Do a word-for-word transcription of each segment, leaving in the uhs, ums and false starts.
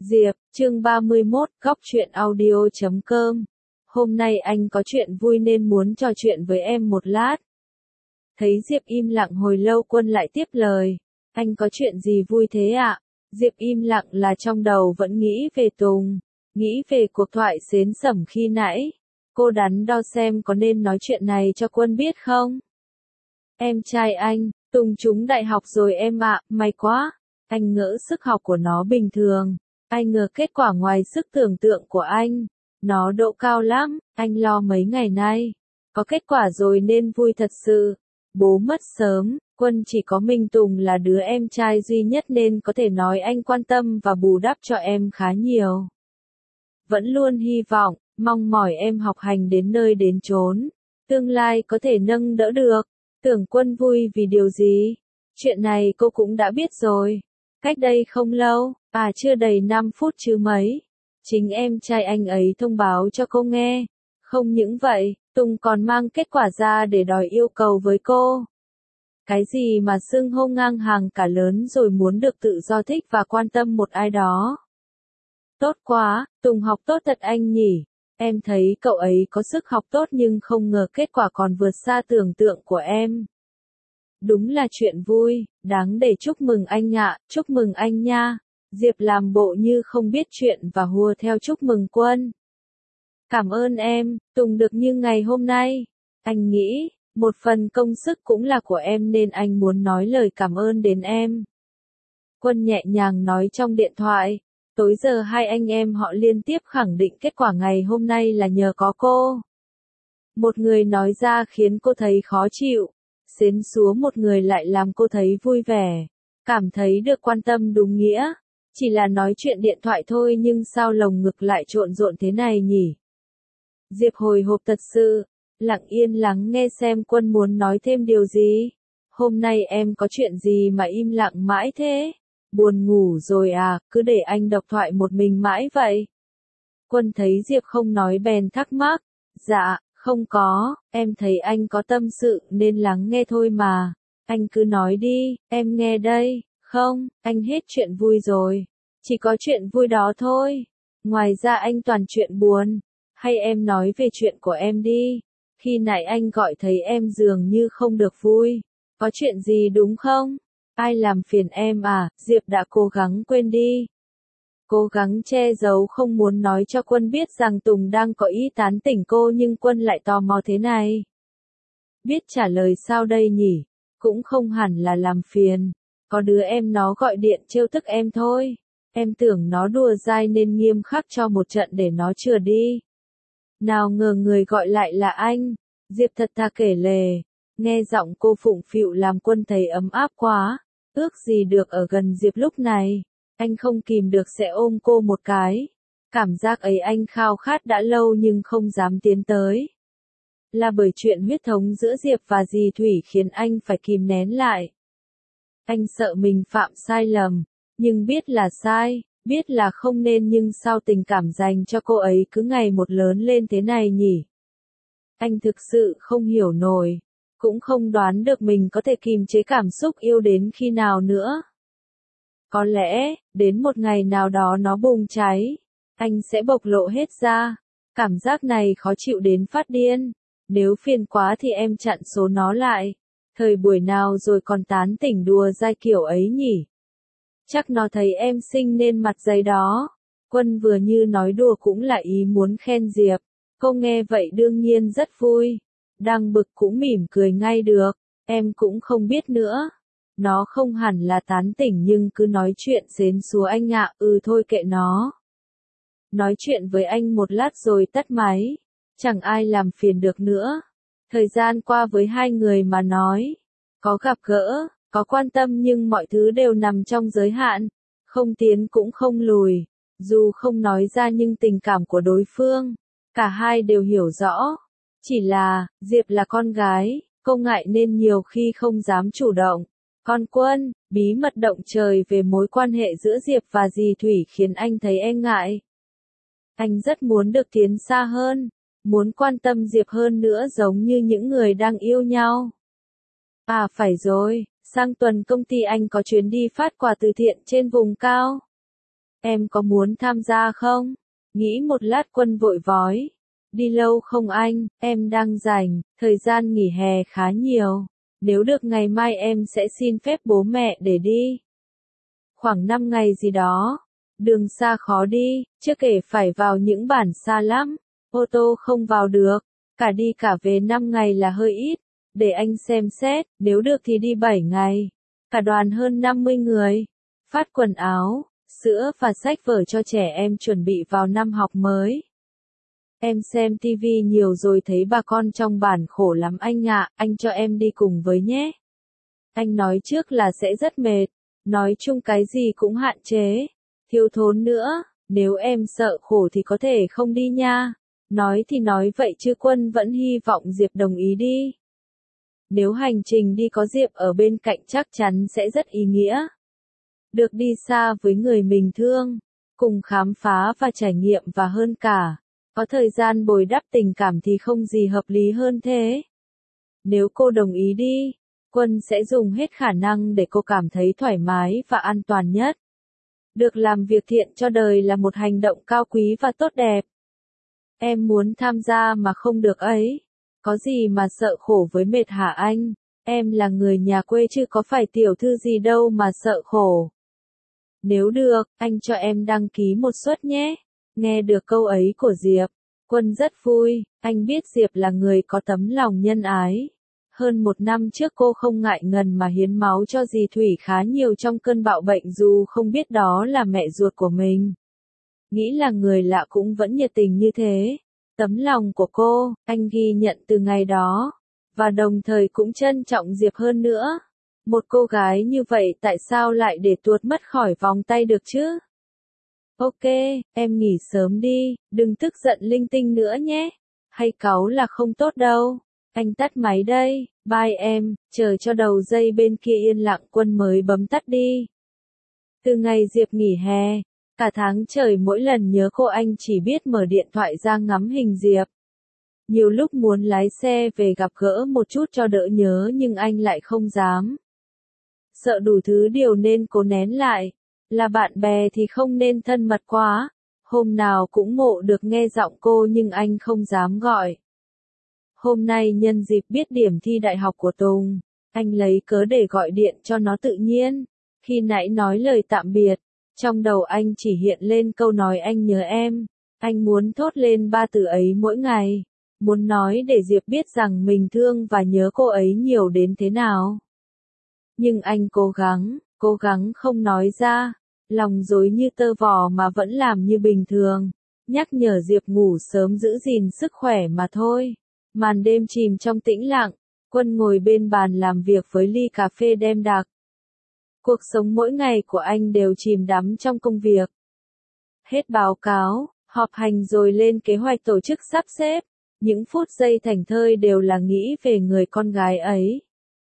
Diệp, chương ba mươi mốt, góc truyện audio chấm com. Hôm nay anh có chuyện vui nên muốn trò chuyện với em một lát. Thấy Diệp im lặng hồi lâu, Quân lại tiếp lời. Anh có chuyện gì vui thế ạ? Diệp im lặng là trong đầu vẫn nghĩ về Tùng, nghĩ về cuộc thoại xến xẩm khi nãy. Cô đắn đo xem có nên nói chuyện này cho Quân biết không? Em trai anh, Tùng trúng đại học rồi em ạ, may quá. Anh ngỡ sức học của nó bình thường. Ai ngờ kết quả ngoài sức tưởng tượng của anh. Nó đỗ cao lắm, anh lo mấy ngày nay. Có kết quả rồi nên vui thật sự. Bố mất sớm, Quân chỉ có mình Tùng là đứa em trai duy nhất nên có thể nói anh quan tâm và bù đắp cho em khá nhiều. Vẫn luôn hy vọng, mong mỏi em học hành đến nơi đến chốn. Tương lai có thể nâng đỡ được. Tưởng Quân vui vì điều gì? Chuyện này cô cũng đã biết rồi. Cách đây không lâu, à chưa đầy năm phút chứ mấy. Chính em trai anh ấy thông báo cho cô nghe. Không những vậy, Tùng còn mang kết quả ra để đòi yêu cầu với cô. Cái gì mà xưng hô ngang hàng cả lớn rồi muốn được tự do thích và quan tâm một ai đó. Tốt quá, Tùng học tốt thật anh nhỉ. Em thấy cậu ấy có sức học tốt nhưng không ngờ kết quả còn vượt xa tưởng tượng của em. Đúng là chuyện vui, đáng để chúc mừng anh ạ, chúc mừng anh nha. Diệp làm bộ như không biết chuyện và hùa theo chúc mừng Quân. Cảm ơn em, Tùng được như ngày hôm nay. Anh nghĩ, một phần công sức cũng là của em nên anh muốn nói lời cảm ơn đến em. Quân nhẹ nhàng nói trong điện thoại. Tối giờ hai anh em họ liên tiếp khẳng định kết quả ngày hôm nay là nhờ có cô. Một người nói ra khiến cô thấy khó chịu. Xến xúa một người lại làm cô thấy vui vẻ. Cảm thấy được quan tâm đúng nghĩa. Chỉ là nói chuyện điện thoại thôi nhưng sao lồng ngực lại trộn rộn thế này nhỉ? Diệp hồi hộp thật sự. Lặng yên lắng nghe xem Quân muốn nói thêm điều gì. Hôm nay em có chuyện gì mà im lặng mãi thế? Buồn ngủ rồi à, cứ để anh độc thoại một mình mãi vậy. Quân thấy Diệp không nói bèn thắc mắc. Dạ, không có, em thấy anh có tâm sự nên lắng nghe thôi mà. Anh cứ nói đi, em nghe đây. Không, anh hết chuyện vui rồi. Chỉ có chuyện vui đó thôi. Ngoài ra anh toàn chuyện buồn. Hay em nói về chuyện của em đi. Khi nãy anh gọi thấy em dường như không được vui. Có chuyện gì đúng không? Ai làm phiền em à? Diệp đã cố gắng quên đi. Cố gắng che giấu không muốn nói cho Quân biết rằng Tùng đang có ý tán tỉnh cô nhưng Quân lại tò mò thế này. Biết trả lời sao đây nhỉ? Cũng không hẳn là làm phiền. Có đứa em nó gọi điện trêu tức em thôi. Em tưởng nó đùa dai nên nghiêm khắc cho một trận để nó chừa đi. Nào ngờ người gọi lại là anh. Diệp thật thà kể lể. Nghe giọng cô phụng phịu làm Quân thấy ấm áp quá. Ước gì được ở gần Diệp lúc này. Anh không kìm được sẽ ôm cô một cái. Cảm giác ấy anh khao khát đã lâu nhưng không dám tiến tới. Là bởi chuyện huyết thống giữa Diệp và dì Thủy khiến anh phải kìm nén lại. Anh sợ mình phạm sai lầm. Nhưng biết là sai, biết là không nên nhưng sao tình cảm dành cho cô ấy cứ ngày một lớn lên thế này nhỉ? Anh thực sự không hiểu nổi. Cũng không đoán được mình có thể kìm chế cảm xúc yêu đến khi nào nữa. Có lẽ, đến một ngày nào đó nó bùng cháy, anh sẽ bộc lộ hết ra. Cảm giác này khó chịu đến phát điên. Nếu phiền quá thì em chặn số nó lại. Thời buổi nào rồi còn tán tỉnh đùa dai kiểu ấy nhỉ? Chắc nó thấy em xinh nên mặt dày đó. Quân vừa như nói đùa cũng là ý muốn khen Diệp. Cô nghe vậy đương nhiên rất vui. Đang bực cũng mỉm cười ngay được. Em cũng không biết nữa. Nó không hẳn là tán tỉnh nhưng cứ nói chuyện xến xúa anh ạ, ừ thôi kệ nó. Nói chuyện với anh một lát rồi tắt máy. Chẳng ai làm phiền được nữa. Thời gian qua với hai người mà nói. Có gặp gỡ, có quan tâm nhưng mọi thứ đều nằm trong giới hạn. Không tiến cũng không lùi. Dù không nói ra nhưng tình cảm của đối phương. Cả hai đều hiểu rõ. Chỉ là, Diệp là con gái, cô ngại nên nhiều khi không dám chủ động. Còn Quân, bí mật động trời về mối quan hệ giữa Diệp và dì Thủy khiến anh thấy e ngại. Anh rất muốn được tiến xa hơn, muốn quan tâm Diệp hơn nữa giống như những người đang yêu nhau. À phải rồi, sang tuần công ty anh có chuyến đi phát quà từ thiện trên vùng cao. Em có muốn tham gia không? Nghĩ một lát Quân vội vói. Đi lâu không anh, em đang rảnh, thời gian nghỉ hè khá nhiều. Nếu được ngày mai em sẽ xin phép bố mẹ để đi. Khoảng năm ngày gì đó. Đường xa khó đi, chưa kể phải vào những bản xa lắm. Ô tô không vào được. Cả đi cả về năm ngày là hơi ít. Để anh xem xét, nếu được thì đi bảy ngày. Cả đoàn hơn năm mươi người. Phát quần áo, sữa và sách vở cho trẻ em chuẩn bị vào năm học mới. Em xem tivi nhiều rồi thấy bà con trong bản khổ lắm anh ạ, anh cho em đi cùng với nhé. Anh nói trước là sẽ rất mệt, nói chung cái gì cũng hạn chế, thiếu thốn nữa, nếu em sợ khổ thì có thể không đi nha. Nói thì nói vậy chứ Quân vẫn hy vọng Diệp đồng ý đi. Nếu hành trình đi có Diệp ở bên cạnh chắc chắn sẽ rất ý nghĩa. Được đi xa với người mình thương, cùng khám phá và trải nghiệm và hơn cả, có thời gian bồi đắp tình cảm thì không gì hợp lý hơn thế. Nếu cô đồng ý đi, Quân sẽ dùng hết khả năng để cô cảm thấy thoải mái và an toàn nhất. Được làm việc thiện cho đời là một hành động cao quý và tốt đẹp. Em muốn tham gia mà không được ấy. Có gì mà sợ khổ với mệt hả anh? Em là người nhà quê chứ có phải tiểu thư gì đâu mà sợ khổ. Nếu được, anh cho em đăng ký một suất nhé. Nghe được câu ấy của Diệp, Quân rất vui, anh biết Diệp là người có tấm lòng nhân ái. Hơn một năm trước cô không ngại ngần mà hiến máu cho dì Thủy khá nhiều trong cơn bạo bệnh dù không biết đó là mẹ ruột của mình. Nghĩ là người lạ cũng vẫn nhiệt tình như thế. Tấm lòng của cô, anh ghi nhận từ ngày đó, và đồng thời cũng trân trọng Diệp hơn nữa. Một cô gái như vậy tại sao lại để tuột mất khỏi vòng tay được chứ? Ok, em nghỉ sớm đi, đừng tức giận linh tinh nữa nhé. Hay cáu là không tốt đâu. Anh tắt máy đây, bye em, chờ cho đầu dây bên kia yên lặng Quân mới bấm tắt đi. Từ ngày Diệp nghỉ hè, cả tháng trời mỗi lần nhớ cô anh chỉ biết mở điện thoại ra ngắm hình Diệp. Nhiều lúc muốn lái xe về gặp gỡ một chút cho đỡ nhớ nhưng anh lại không dám. Sợ đủ thứ điều nên cố nén lại. Là bạn bè thì không nên thân mật quá. Hôm nào cũng ngộ được nghe giọng cô nhưng anh không dám gọi. Hôm nay nhân dịp biết điểm thi đại học của Tùng, anh lấy cớ để gọi điện cho nó tự nhiên. Khi nãy nói lời tạm biệt, trong đầu anh chỉ hiện lên câu nói anh nhớ em. Anh muốn thốt lên ba từ ấy mỗi ngày. Muốn nói để Diệp biết rằng mình thương và nhớ cô ấy nhiều đến thế nào. Nhưng anh cố gắng, cố gắng không nói ra. Lòng dối như tơ vò mà vẫn làm như bình thường. Nhắc nhở Diệp ngủ sớm giữ gìn sức khỏe mà thôi. Màn đêm chìm trong tĩnh lặng. Quân ngồi bên bàn làm việc với ly cà phê đêm đặc. Cuộc sống mỗi ngày của anh đều chìm đắm trong công việc. Hết báo cáo, họp hành rồi lên kế hoạch tổ chức sắp xếp. Những phút giây thảnh thơi đều là nghĩ về người con gái ấy.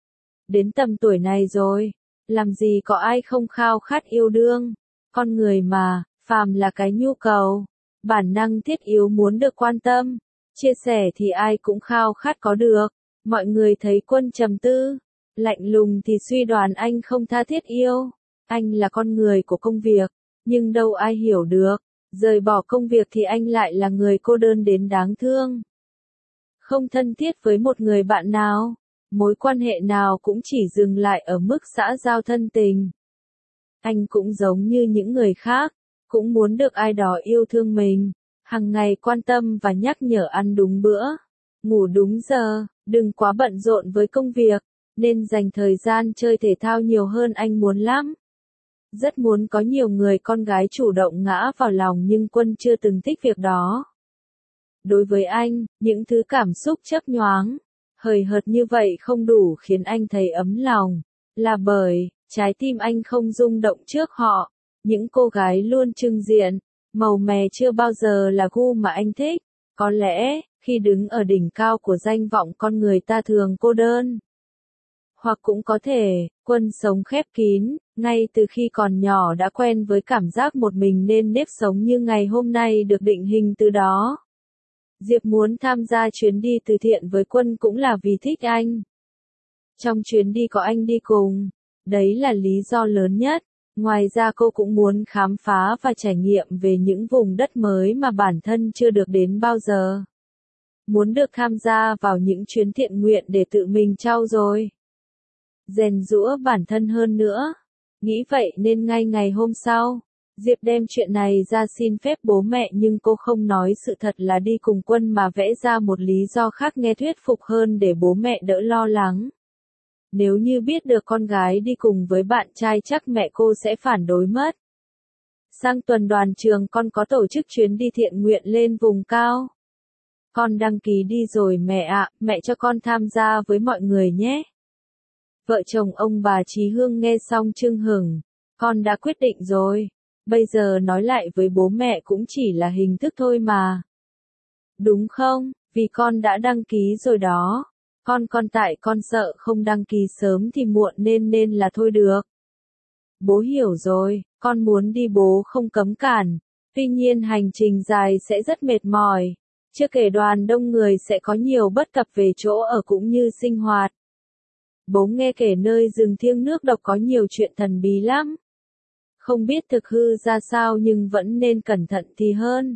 Đến tầm tuổi này rồi, làm gì có ai không khao khát yêu đương. Con người mà, phàm là cái nhu cầu, bản năng thiết yếu muốn được quan tâm, chia sẻ thì ai cũng khao khát có được. Mọi người thấy Quân trầm tư, lạnh lùng thì suy đoán anh không tha thiết yêu. Anh là con người của công việc, nhưng đâu ai hiểu được, rời bỏ công việc thì anh lại là người cô đơn đến đáng thương. Không thân thiết với một người bạn nào, mối quan hệ nào cũng chỉ dừng lại ở mức xã giao thân tình. Anh cũng giống như những người khác, cũng muốn được ai đó yêu thương mình, hàng ngày quan tâm và nhắc nhở ăn đúng bữa, ngủ đúng giờ, đừng quá bận rộn với công việc, nên dành thời gian chơi thể thao nhiều hơn anh muốn lắm. Rất muốn có nhiều người con gái chủ động ngã vào lòng nhưng Quân chưa từng thích việc đó. Đối với anh, những thứ cảm xúc chớp nhoáng, hời hợt như vậy không đủ khiến anh thấy ấm lòng, là bởi, trái tim anh không rung động trước họ. Những cô gái luôn trưng diện, màu mè chưa bao giờ là gu mà anh thích. Có lẽ, khi đứng ở đỉnh cao của danh vọng con người ta thường cô đơn. Hoặc cũng có thể, Quân sống khép kín, ngay từ khi còn nhỏ đã quen với cảm giác một mình nên nếp sống như ngày hôm nay được định hình từ đó. Diệp muốn tham gia chuyến đi từ thiện với Quân cũng là vì thích anh. Trong chuyến đi có anh đi cùng, đấy là lý do lớn nhất. Ngoài ra cô cũng muốn khám phá và trải nghiệm về những vùng đất mới mà bản thân chưa được đến bao giờ. Muốn được tham gia vào những chuyến thiện nguyện để tự mình trau dồi, rèn giũa bản thân hơn nữa. Nghĩ vậy nên ngay ngày hôm sau, Diệp đem chuyện này ra xin phép bố mẹ, nhưng cô không nói sự thật là đi cùng Quân mà vẽ ra một lý do khác nghe thuyết phục hơn để bố mẹ đỡ lo lắng. Nếu như biết được con gái đi cùng với bạn trai chắc mẹ cô sẽ phản đối mất. Sang tuần đoàn trường con có tổ chức chuyến đi thiện nguyện lên vùng cao. Con đăng ký đi rồi mẹ ạ, mẹ cho con tham gia với mọi người nhé. Vợ chồng ông bà Chí Hương nghe xong chưng hửng, con đã quyết định rồi. Bây giờ nói lại với bố mẹ cũng chỉ là hình thức thôi mà. Đúng không, vì con đã đăng ký rồi đó. Con con tại con sợ không đăng ký sớm thì muộn nên nên là thôi được. Bố hiểu rồi, con muốn đi bố không cấm cản. Tuy nhiên hành trình dài sẽ rất mệt mỏi. Chưa kể đoàn đông người sẽ có nhiều bất cập về chỗ ở cũng như sinh hoạt. Bố nghe kể nơi rừng thiêng nước độc có nhiều chuyện thần bí lắm. Không biết thực hư ra sao nhưng vẫn nên cẩn thận thì hơn.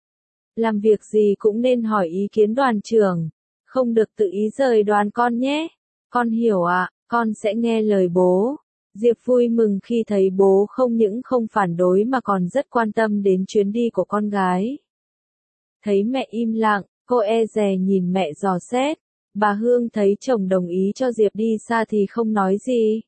Làm việc gì cũng nên hỏi ý kiến đoàn trưởng. Không được tự ý rời đoàn con nhé. Con hiểu ạ, à, con sẽ nghe lời bố. Diệp vui mừng khi thấy bố không những không phản đối mà còn rất quan tâm đến chuyến đi của con gái. Thấy mẹ im lặng, cô e dè nhìn mẹ dò xét. Bà Hương thấy chồng đồng ý cho Diệp đi xa thì không nói gì.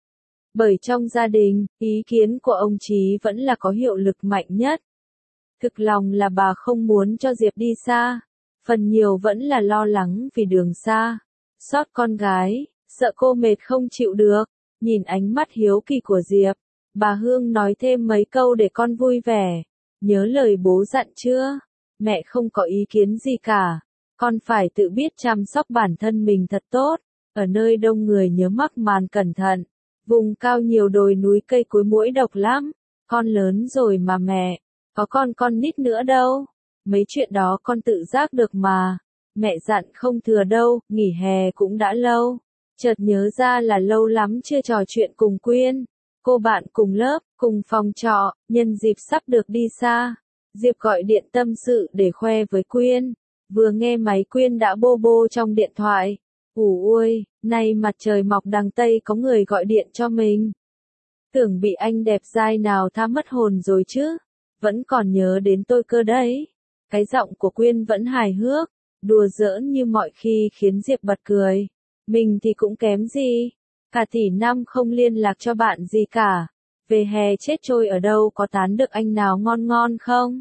Bởi trong gia đình, ý kiến của ông Chí vẫn là có hiệu lực mạnh nhất. Thực lòng là bà không muốn cho Diệp đi xa. Phần nhiều vẫn là lo lắng vì đường xa. Xót con gái, sợ cô mệt không chịu được. Nhìn ánh mắt hiếu kỳ của Diệp, bà Hương nói thêm mấy câu để con vui vẻ. Nhớ lời bố dặn chưa? Mẹ không có ý kiến gì cả. Con phải tự biết chăm sóc bản thân mình thật tốt. Ở nơi đông người nhớ mắc màn cẩn thận. Vùng cao nhiều đồi núi cây cối muỗi độc lắm. Con lớn rồi mà mẹ. Có con con nít nữa đâu. Mấy chuyện đó con tự giác được mà. Mẹ dặn không thừa đâu, nghỉ hè cũng đã lâu. Chợt nhớ ra là lâu lắm chưa trò chuyện cùng Quyên. Cô bạn cùng lớp, cùng phòng trọ, nhân dịp sắp được đi xa. Diệp gọi điện tâm sự để khoe với Quyên. Vừa nghe máy Quyên đã bô bô trong điện thoại. Ủ ôi, nay mặt trời mọc đằng Tây có người gọi điện cho mình. Tưởng bị anh đẹp dai nào tha mất hồn rồi chứ. Vẫn còn nhớ đến tôi cơ đấy. Cái giọng của Quyên vẫn hài hước, đùa giỡn như mọi khi khiến Diệp bật cười. Mình thì cũng kém gì. Cả tỷ năm không liên lạc cho bạn gì cả. Về hè chết trôi ở đâu có tán được anh nào ngon ngon không?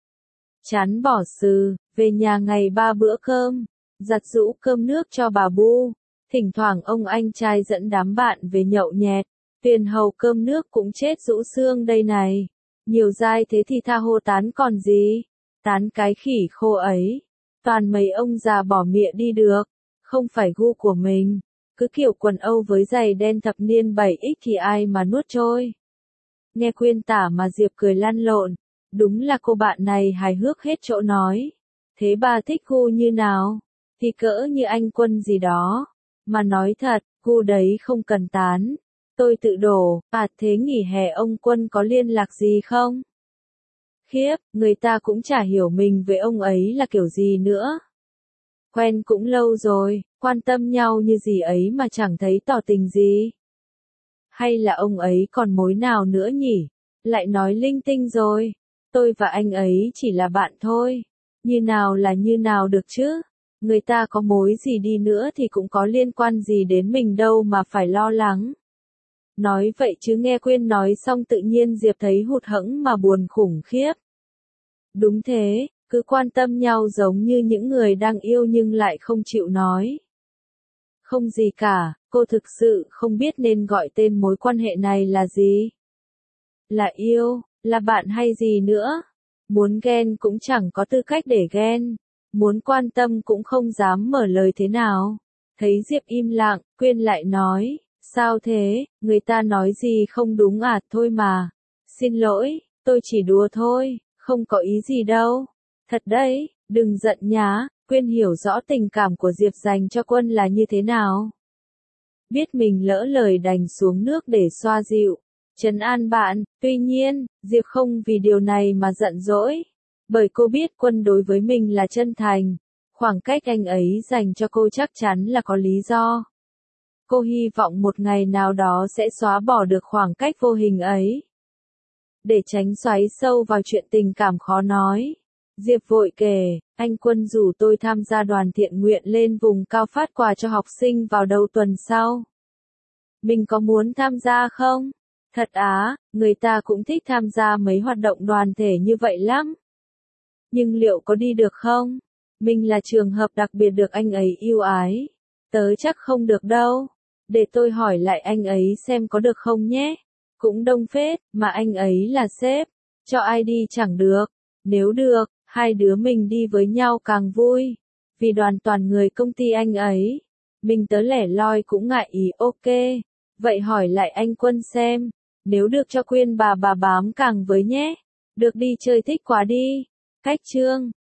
Chán bỏ xừ, về nhà ngày ba bữa cơm. Giặt giũ cơm nước cho bà Bu. Thỉnh thoảng ông anh trai dẫn đám bạn về nhậu nhẹt. Tiền hầu cơm nước cũng chết rũ xương đây này. Nhiều dai thế thì tha hô tán còn gì. Tán cái khỉ khô ấy. Toàn mấy ông già bỏ mịa đi được. Không phải gu của mình. Cứ kiểu quần Âu với giày đen thập niên bảy x thì ai mà nuốt trôi. Nghe Quyên tả mà Diệp cười lăn lộn. Đúng là cô bạn này hài hước hết chỗ nói. Thế bà thích gu như nào? Thì cỡ như anh Quân gì đó. Mà nói thật, gu đấy không cần tán. Tôi tự đổ, à thế nghỉ hè ông Quân có liên lạc gì không? Khiếp, người ta cũng chả hiểu mình với ông ấy là kiểu gì nữa. Quen cũng lâu rồi, quan tâm nhau như gì ấy mà chẳng thấy tỏ tình gì. Hay là ông ấy còn mối nào nữa nhỉ? Lại nói linh tinh rồi. Tôi và anh ấy chỉ là bạn thôi. Như nào là như nào được chứ? Người ta có mối gì đi nữa thì cũng có liên quan gì đến mình đâu mà phải lo lắng. Nói vậy chứ nghe Quyên nói xong tự nhiên Diệp thấy hụt hẫng mà buồn khủng khiếp. Đúng thế, cứ quan tâm nhau giống như những người đang yêu nhưng lại không chịu nói. Không gì cả, cô thực sự không biết nên gọi tên mối quan hệ này là gì. Là yêu, là bạn hay gì nữa. Muốn ghen cũng chẳng có tư cách để ghen. Muốn quan tâm cũng không dám mở lời thế nào. Thấy Diệp im lặng, Quyên lại nói, sao thế, người ta nói gì không đúng à, thôi mà. Xin lỗi, tôi chỉ đùa thôi, không có ý gì đâu. Thật đấy, đừng giận nhá, Quyên hiểu rõ tình cảm của Diệp dành cho Quân là như thế nào. Biết mình lỡ lời đành xuống nước để xoa dịu. trấn an bạn. Tuy nhiên, Diệp không vì điều này mà giận dỗi. Bởi cô biết Quân đối với mình là chân thành. Khoảng cách anh ấy dành cho cô chắc chắn là có lý do. Cô hy vọng một ngày nào đó sẽ xóa bỏ được khoảng cách vô hình ấy. Để tránh xoáy sâu vào chuyện tình cảm khó nói. Diệp vội kể, anh Quân rủ tôi tham gia đoàn thiện nguyện lên vùng cao phát quà cho học sinh vào đầu tuần sau. Mình có muốn tham gia không? Thật á, người ta cũng thích tham gia mấy hoạt động đoàn thể như vậy lắm. Nhưng liệu có đi được không? Mình là trường hợp đặc biệt được anh ấy yêu ái. Tớ chắc không được đâu. Để tôi hỏi lại anh ấy xem có được không nhé. Cũng đông phết, mà anh ấy là sếp. Cho ai đi chẳng được. Nếu được, hai đứa mình đi với nhau càng vui. Vì đoàn toàn người công ty anh ấy. Mình tớ lẻ loi cũng ngại ý. Ok. Vậy hỏi lại anh Quân xem. Nếu được cho Quyên bà bà bám càng với nhé. Được đi chơi thích quá đi. Cách chương